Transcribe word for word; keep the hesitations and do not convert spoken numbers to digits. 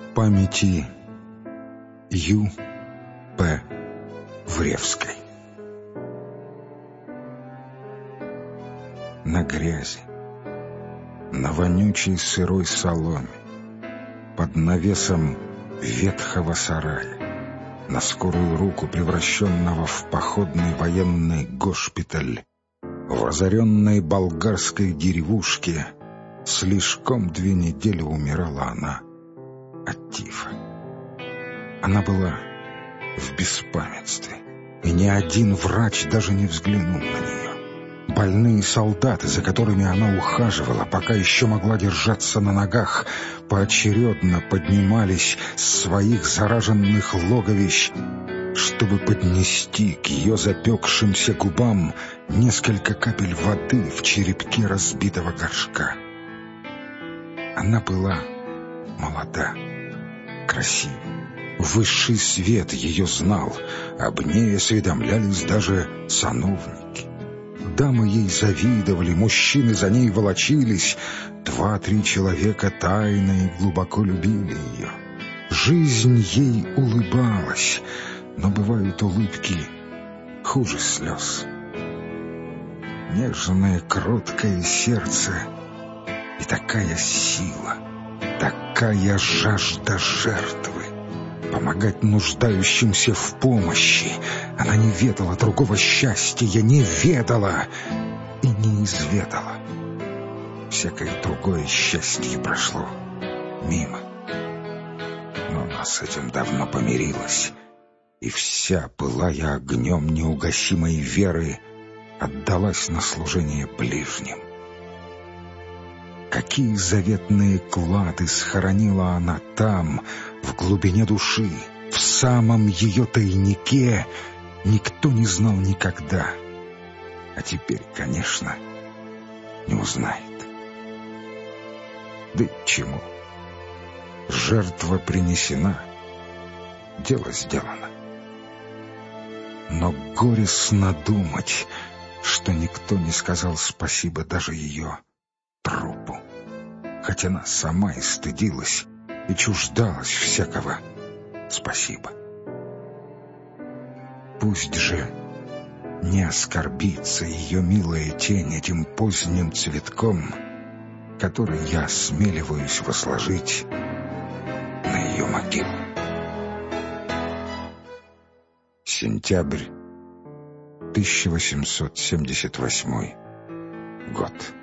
Памяти Ю. П. Вревской. На грязи, на вонючей сырой соломе, под навесом ветхого сарая, на скорую руку превращенного в походный военный госпиталь, в озаренной болгарской деревушке слишком две недели умирала она от тифа. Она была в беспамятстве, и ни один врач даже не взглянул на нее. Больные солдаты, за которыми она ухаживала, пока еще могла держаться на ногах, поочередно поднимались с своих зараженных логовищ, чтобы поднести к ее запекшимся губам несколько капель воды в черепке разбитого горшка. Она была молода, красива. Высший свет ее знал, об ней осведомлялись даже сановники. Дамы ей завидовали, мужчины за ней волочились. Два-три человека тайно и глубоко любили ее. Жизнь ей улыбалась, но бывают улыбки хуже слез. Нежное, кроткое сердце и такая сила, такая жажда жертвы, помогать нуждающимся в помощи. Она не ведала другого счастья, не ведала и не изведала. Всякое другое счастье прошло мимо. Но она с этим давно помирилась, и вся, пылая огнем неугасимой веры, отдалась на служение ближним. Какие заветные клады схоронила она там, в глубине души, в самом ее тайнике, никто не знал никогда. А теперь, конечно, не узнает. Да и к чему? Жертва принесена, дело сделано. Но горестно думать, что никто не сказал спасибо даже ее трупу, хоть она сама и стыдилась, и чуждалась всякого спасибо. Пусть же не оскорбится ее милая тень этим поздним цветком, который я осмеливаюсь возложить на ее могилу. Сентябрь тысяча восемьсот семьдесят восьмой год.